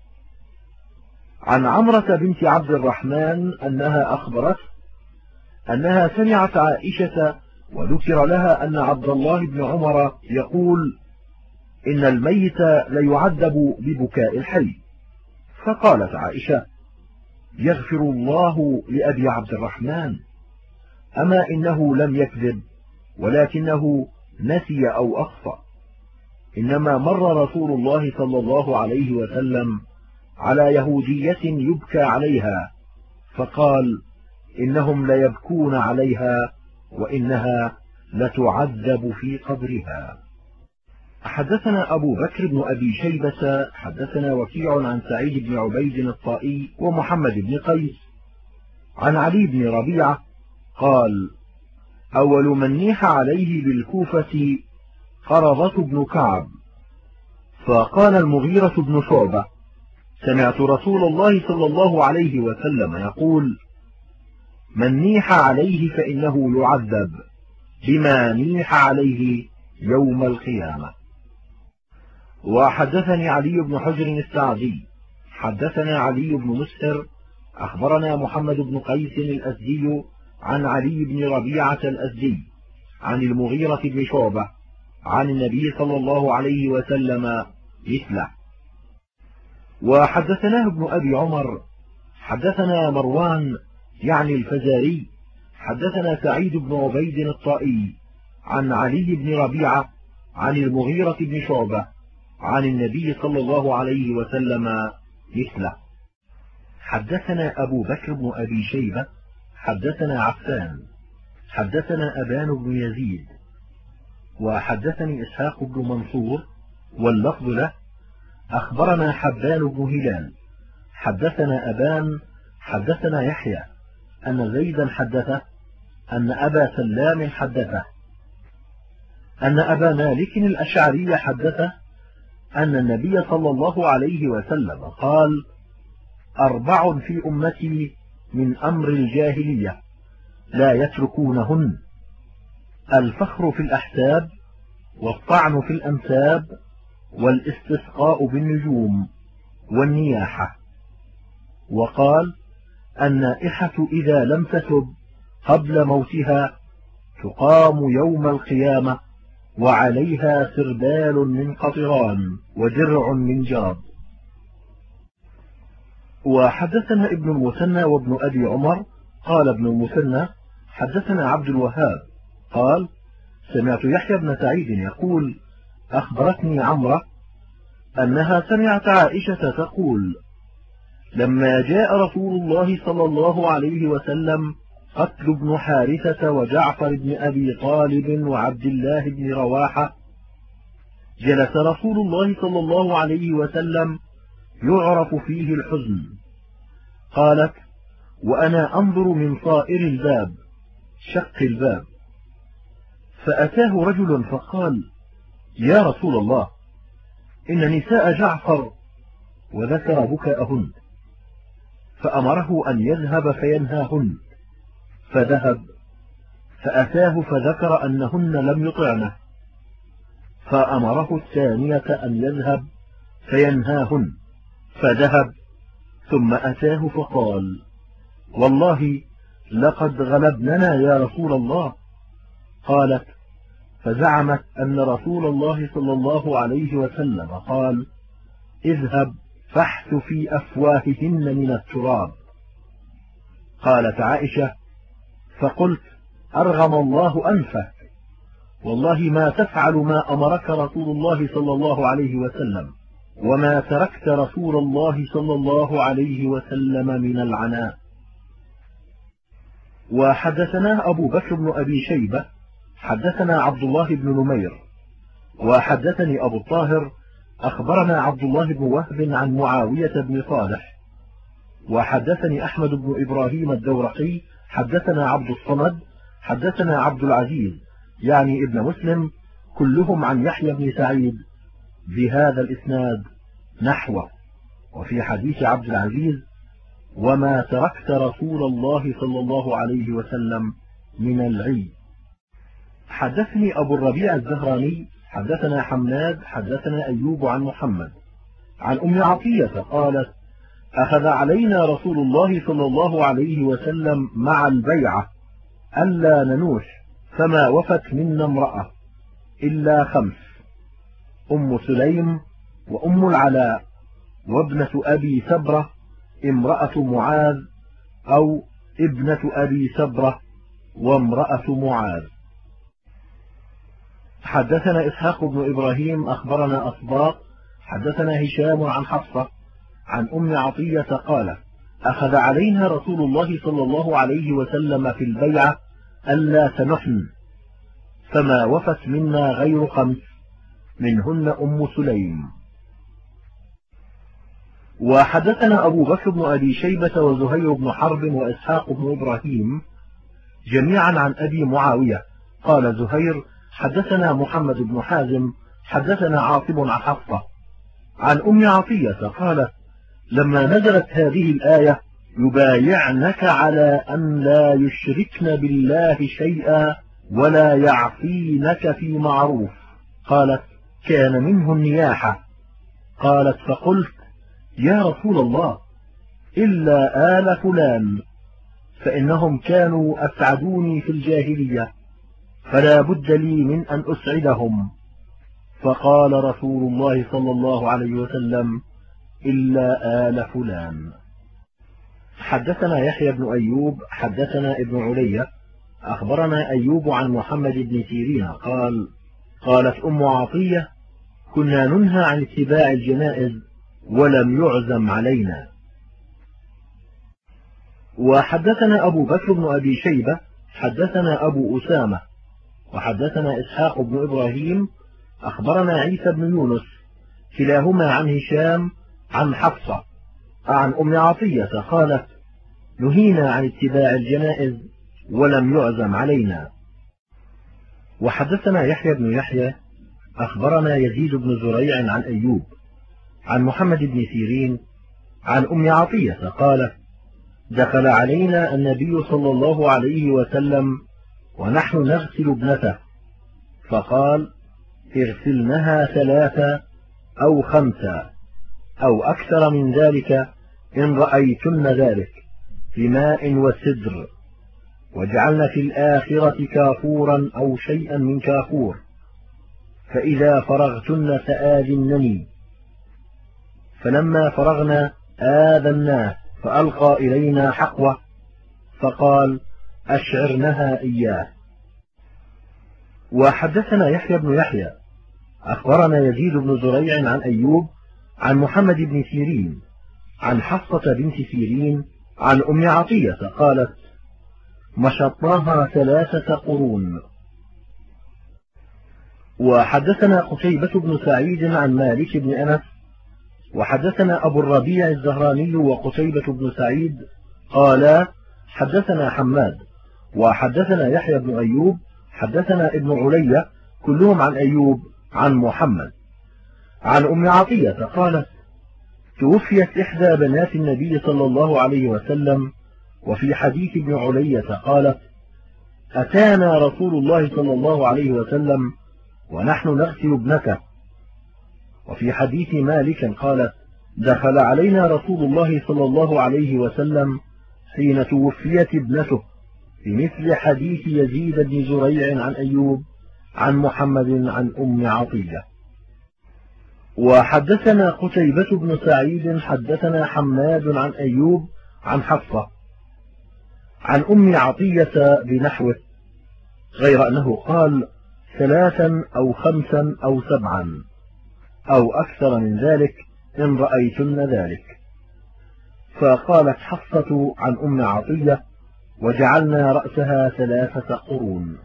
عن عمرة بنت عبد الرحمن أنها أخبرته أنها سمعت عائشة وذكر لها أن عبد الله بن عمر يقول: إن الميت ليعذب ببكاء الحي، فقالت عائشة: يغفر الله لأبي عبد الرحمن، أما إنه لم يكذب ولكنه نسي أو أخطأ، إنما مر رسول الله صلى الله عليه وسلم على يهودية يبكى عليها فقال: إنهم ليبكون عليها وإنها لتعذب في قبرها. حدثنا أبو بكر بن أبي شيبة حدثنا وكيع عن سعيد بن عبيد الطائي ومحمد بن قيس عن علي بن ربيعة قال: أول من نيح عليه بالكوفة قرظة بن كعب، فقال المغيرة بن شعبة: سمعت رسول الله صلى الله عليه وسلم يقول: من نيح عليه فإنه يعذب بما نيح عليه يوم القيامة. وحدثني علي بن حجر السعدي حدثنا علي بن مسهر أخبرنا محمد بن قيس الأزدي عن علي بن ربيعة الأزدي عن المغيرة بن شعبة عن النبي صلى الله عليه وسلم مثله. وحدثناه ابن أبي عمر حدثنا مروان يعني الفزاري حدثنا سعيد بن عبيد الطائي عن علي بن ربيعة عن المغيرة بن شعبة عن النبي صلى الله عليه وسلم مثله. حدثنا أبو بكر بن أبي شيبة حدثنا عفان حدثنا أبان بن يزيد وحدثني إسحاق بن منصور واللفظ له أخبرنا حبان بن هلال حدثنا أبان حدثنا يحيى أن زيدا حدثه أن أبا سلام حدثه أن أبا مالك الأشعري حدثه أن النبي صلى الله عليه وسلم قال: 4 في أمتي من أمر الجاهلية لا يتركونهن: الفخر في الأحساب، والطعن في الأنساب، والاستسقاء بالنجوم، والنياحة. وقال: النائحة إذا لم تتب قبل موتها تقام يوم القيامة وعليها سربال من قطران ودرع من جرب. وحدثنا ابن المثنى وابن أبي عمر قال ابن المثنى: حدثنا عبد الوهاب قال: سمعت يحيى بن سعيد يقول: أخبرتني عمرة أنها سمعت عائشة تقول: لما جاء رسول الله صلى الله عليه وسلم قتل ابن حارثة وجعفر بن أبي طالب وعبد الله بن رواحة، جلس رسول الله صلى الله عليه وسلم يعرف فيه الحزن. قالت: وأنا أنظر من صائر الباب، شق الباب، فأتاه رجل فقال: يا رسول الله، إن نساء جعفر، وذكر بكاءهن، فأمره أن يذهب فينهاهن، فذهب، فأتاه فذكر أنهن لم يطعنه، فأمره الثانية أن يذهب فينهاهن، فذهب، ثم أتاه فقال: والله لقد غلبننا يا رسول الله. قالت: فزعمت أن رسول الله صلى الله عليه وسلم قال: اذهب فاحث في أفواههن من التراب. قالت عائشة: فقلت: أرغم الله أنفك، والله ما تفعل ما أمرك رسول الله صلى الله عليه وسلم، وما تركت رسول الله صلى الله عليه وسلم من العناء. وحدثنا أبو بكر بن أبي شيبة حدثنا عبد الله بن نمير وحدثني أبو الطاهر أخبرنا عبد الله بن وهب عن معاوية بن صالح، وحدثني أحمد بن إبراهيم الدورقي حدثنا عبد الصمد حدثنا عبد العزيز يعني ابن مسلم، كلهم عن يحيى بن سعيد بهذا الإسناد نحوه. وفي حديث عبد العزيز: وما تركت رسول الله صلى الله عليه وسلم من العي. حدثني أبو الربيع الزهراني حدثنا حماد حدثنا أيوب عن محمد عن أم عطية قالت: أخذ علينا رسول الله صلى الله عليه وسلم مع البيعة ألا ننوح، فما وفت منا امرأة إلا 5: أم سليم، وأم العلاء، وابنة أبي سبرة امرأة معاذ، أو ابنة أبي سبرة وامرأة معاذ. حدثنا إسحاق بن إبراهيم أخبرنا أصباط حدثنا هشام عن حفصة عن أم عطية قال: أخذ علينا رسول الله صلى الله عليه وسلم في البيعة ألا تنحن، فما وفت منا غير 5: منهن أم سليم. وحدثنا أبو بكر بن أبي شيبة وزهير بن حرب وإسحاق بن إبراهيم جميعا عن أبي معاوية قال زهير: حدثنا محمد بن حازم حدثنا عاصم عن حفصة عن أم عطية قالت: لما نزلت هذه الآية: يبايعنك على أن لا يشركن بالله شيئا ولا يعصينك في معروف، قالت: كان منه النياحة. قالت: فقلت: يا رسول الله، إلا آل فلان، فإنهم كانوا أسعدوني في الجاهلية، فلا بد لي من أن أسعدهم. فقال رسول الله صلى الله عليه وسلم: إلا آل فلان. حدثنا يحيى بن أيوب حدثنا ابن علية أخبرنا أيوب عن محمد بن سيرين قال: قالت أم عطية: كنا ننهى عن اتباع الجنائز ولم يعزم علينا. وحدثنا أبو بكر بن أبي شيبة حدثنا أبو أسامة وحدثنا إسحاق بن إبراهيم أخبرنا عيسى بن يونس كلاهما عن هشام عن حفصة عن أم عطية قالت: نهينا عن اتباع الجنائز ولم يعزم علينا. وحدثنا يحيى بن يحيى أخبرنا يزيد بن زريع عن أيوب عن محمد بن سيرين عن أم عطية قالت: دخل علينا النبي صلى الله عليه وسلم ونحن نغسل ابنته، فقال: اغسلنها 3 أو 5 أو أكثر من ذلك إن رأيتن ذلك بماء وسدر، واجعلن في الآخرة كافورا أو شيئا من كافور، فإذا فرغتن فآذنني. فلما فرغنا آذناه فألقى إلينا حقوة فقال: أشعرنها إياه. وحدثنا يحيى بن يحيى أخبرنا يزيد بن زريع عن أيوب عن محمد بن سيرين عن حفصة بنت سيرين عن أم عطية قالت: مشطناها 3 قرون. وحدثنا قتيبة بن سعيد عن مالك بن أنس وحدثنا أبو الربيع الزهراني وقتيبة بن سعيد قالا: حدثنا حماد وحدثنا يحيى بن أيوب حدثنا ابن علي كلهم عن أيوب عن محمد عن أم عطية قالت: توفيت إحدى بنات النبي صلى الله عليه وسلم. وفي حديث ابن علية قالت: أتانا رسول الله صلى الله عليه وسلم ونحن نغسل ابنته. وفي حديث مالك قالت: دخل علينا رسول الله صلى الله عليه وسلم حين توفيت ابنته، بمثل حديث يزيد بن زريع عن أيوب عن محمد عن أم عطية. وحدثنا قتيبة بن سعيد حدثنا حماد عن أيوب عن حفصة عن أم عطية بنحوه، غير أنه قال: 3 أو 5 أو 7 أو أكثر من ذلك إن رأيتن ذلك. فقالت حفصة عن أم عطية: وجعلنا رأسها 3 قرون.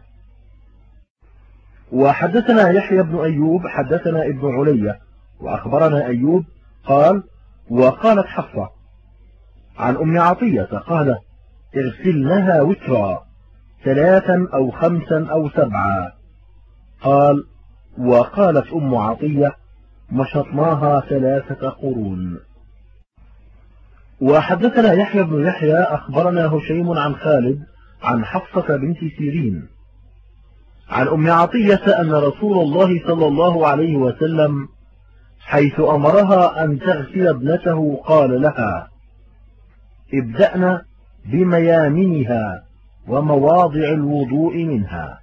وحدثنا يحيى بن أيوب حدثنا ابن علي وأخبرنا أيوب قال: وقالت حفصة عن أم عطية قال: اغسلنها وترا 3 أو 5 أو 7. قال: وقالت أم عطية: مشطناها 3 قرون. وحدثنا يحيى بن يحيى أخبرنا هشيم عن خالد عن حفصة بنت سيرين عن أم عطية أن رسول الله صلى الله عليه وسلم حيث أمرها أن تغسل ابنته قال لها: ابدأنا بميامنها ومواضع الوضوء منها.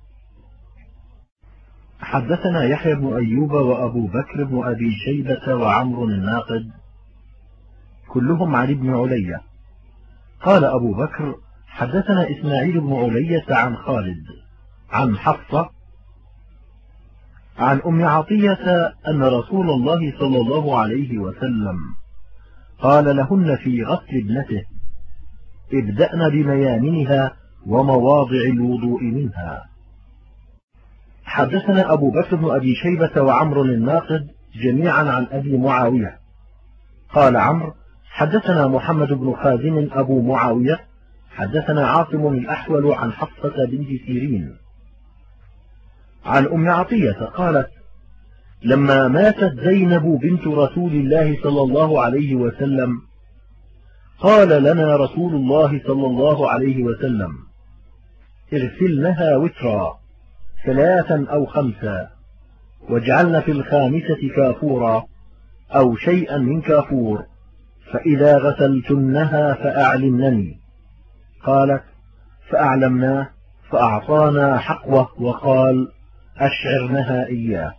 حدثنا يحيى بن أيوب وأبو بكر بن أبي شيبة وعمر الناقد كلهم عن ابن علي. قال أبو بكر: حدثنا إسماعيل بن علية عن خالد عن حفصة عن أم عطية أن رسول الله صلى الله عليه وسلم قال لهن في غسل ابنته: ابدأن بميامنها ومواضع الوضوء منها. حدثنا أبو بكر بن أبي شيبة وعمر الناقد جميعا عن أبي معاوية. قال عمرو: حدثنا محمد بن خازم أبو معاوية حدثنا عاصم الأحول عن حفصة بنت سيرين عن أم عطية قالت: لما ماتت زينب بنت رسول الله صلى الله عليه وسلم قال لنا رسول الله صلى الله عليه وسلم: اغسلنها وترا 3 أو 5 واجعلن في الخامسة كافورا أو شيئا من كافور، فإذا غسلتنها فأعلمنني. قالت: فأعلمناه فأعطانا حقوة وقال: أشعرنها إياه.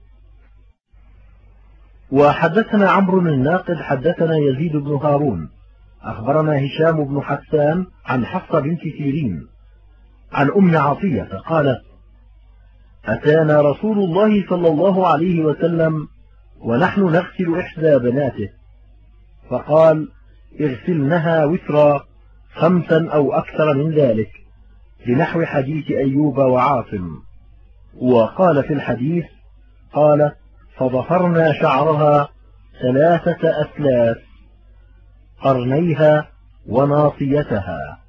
وحدثنا عمرو الناقد حدثنا يزيد بن هارون أخبرنا هشام بن حسان عن حفصة بنت سيرين عن أم عطية قالت: أتانا رسول الله صلى الله عليه وسلم ونحن نغسل إحدى بناته، فقال: اغسلنها وترا 5 أو أكثر من ذلك، بنحو حديث أيوب وعاصم. وقال في الحديث قال: فضفرنا شعرها 3 أثلاث، قرنيها وناصيتها.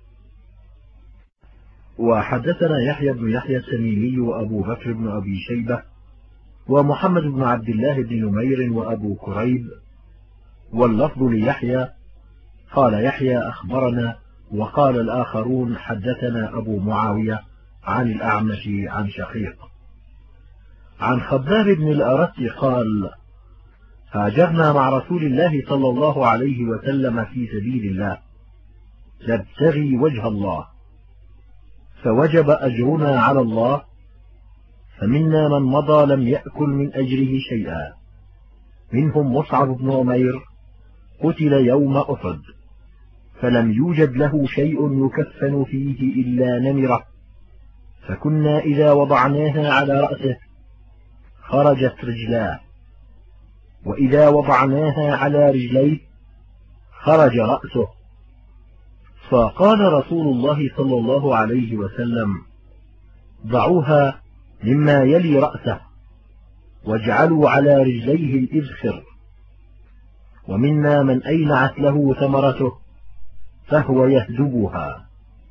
وحدثنا يحيى بن يحيى التميمي وأبو بكر بن أبي شيبة ومحمد بن عبد الله بن نمير وأبو كريب، واللفظ ليحيى. قال يحيى: أخبرنا. وقال الآخرون: حدثنا أبو معاوية عن الأعمش عن شقيق. عن خباب بن الأرت قال: هاجرنا مع رسول الله صلى الله عليه وسلم في سبيل الله نبتغي وجه الله، فوجب أجرنا على الله، فمنا من مضى لم يأكل من أجره شيئا، منهم مصعب بن عمير قتل يوم أحد، فلم يوجد له شيء يكفن فيه إلا نمرة، فكنا إذا وضعناها على رأسه خرجت رجلاه، وإذا وضعناها على رجليه خرج رأسه. فقال رسول الله صلى الله عليه وسلم: ضعوها مما يلي رأسه، واجعلوا على رجليه الإذخر. ومنا من أينعت له ثمرته فهو يهدبها.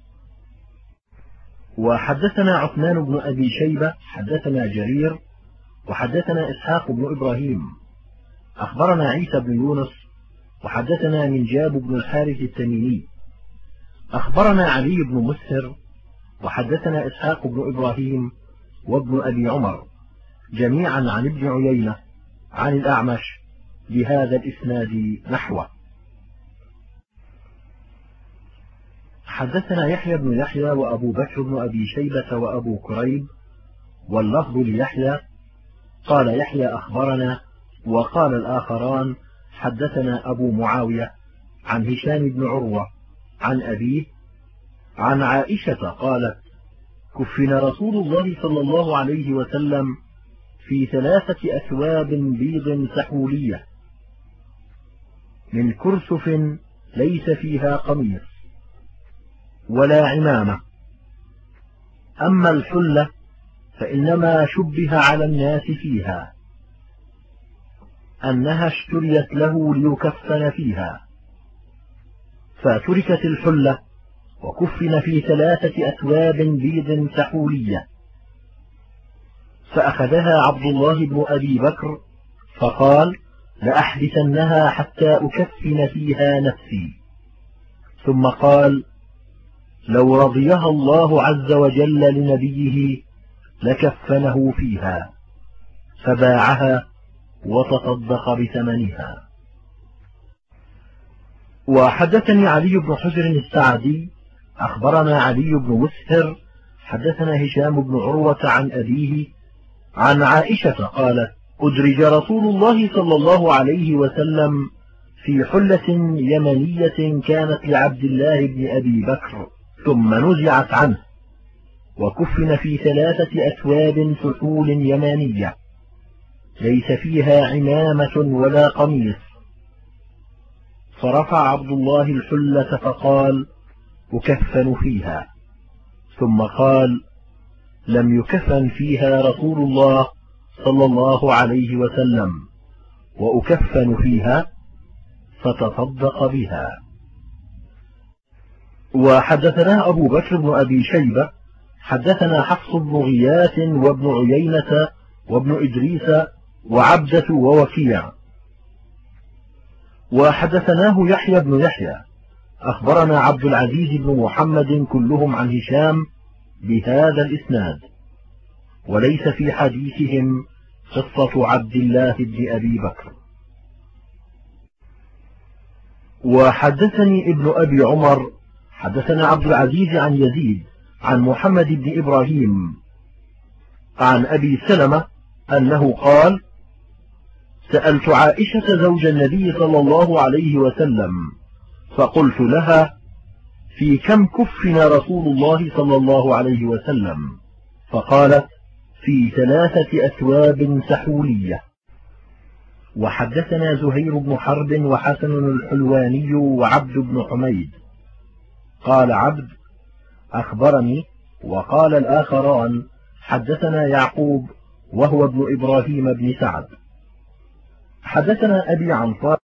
وحدثنا عثمان بن أبي شيبة حدثنا جرير وحدثنا إسحاق بن إبراهيم أخبرنا عيسى بن يونس وحدثنا منجاب بن الحارث التميمي أخبرنا علي بن مسهر وحدثنا إسحاق بن إبراهيم وابن أبي عمر جميعا عن ابن عيينة عن الأعمش بهذا الإسناد نحوه. حدثنا يحيى بن يحيى وأبو بكر بن أبي شيبة وأبو كريب، واللفظ ليحيى. قال يحيى: أخبرنا. وقال الآخران: حدثنا أبو معاوية عن هشام بن عروة عن أبيه عن عائشة قالت: كفن رسول الله صلى الله عليه وسلم في 3 أثواب بيض سحولية من كرسف ليس فيها قميص ولا عمامة. أما الحلة فإنما شبه على الناس فيها أنها اشتريت له ليكفن فيها، فتركت الحلة وكفن في 3 أثواب بيض سحولية. فأخذها عبد الله بن أبي بكر فقال: لأحدثنها حتى أكفن فيها نفسي. ثم قال: لو رضيها الله عز وجل لنبيه لكفنه فيها، فباعها وتصدق بثمنها. وحدثني علي بن حجر السعدي أخبرنا علي بن مسهر حدثنا هشام بن عروة عن أبيه عن عائشة قالت: أدرج رسول الله صلى الله عليه وسلم في حلة يمنية كانت لعبد الله بن أبي بكر ثم نزعت عنه، وكفن في 3 أثواب سحول يمانية ليس فيها عمامة ولا قميص. فرفع عبد الله الحلة فقال: أكفن فيها. ثم قال: لم يكفن فيها رسول الله صلى الله عليه وسلم، وأكفن فيها، فتصدق بها. وحدثنا أبو بكر بن أبي شيبة حدثنا حفص بن غياث وابن عيينة وابن إدريس وعبدة ووكيع. وحدثناه يحيى بن يحيى أخبرنا عبد العزيز بن محمد كلهم عن هشام بهذا الإسناد، وليس في حديثهم قصة عبد الله بن أبي بكر. وحدثني ابن أبي عمر حدثنا عبد العزيز عن يزيد عن محمد بن إبراهيم عن أبي سلمة أنه قال: سألت عائشة زوج النبي صلى الله عليه وسلم فقلت لها: في كم كفن رسول الله صلى الله عليه وسلم؟ فقالت: في 3 أثواب سحولية. وحدثنا زهير بن حرب وحسن الحلواني وعبد بن حميد قال عبد أخبرني، وقال الآخران حدثنا يعقوب وهو ابن إبراهيم بن سعد. حدثنا أبي عن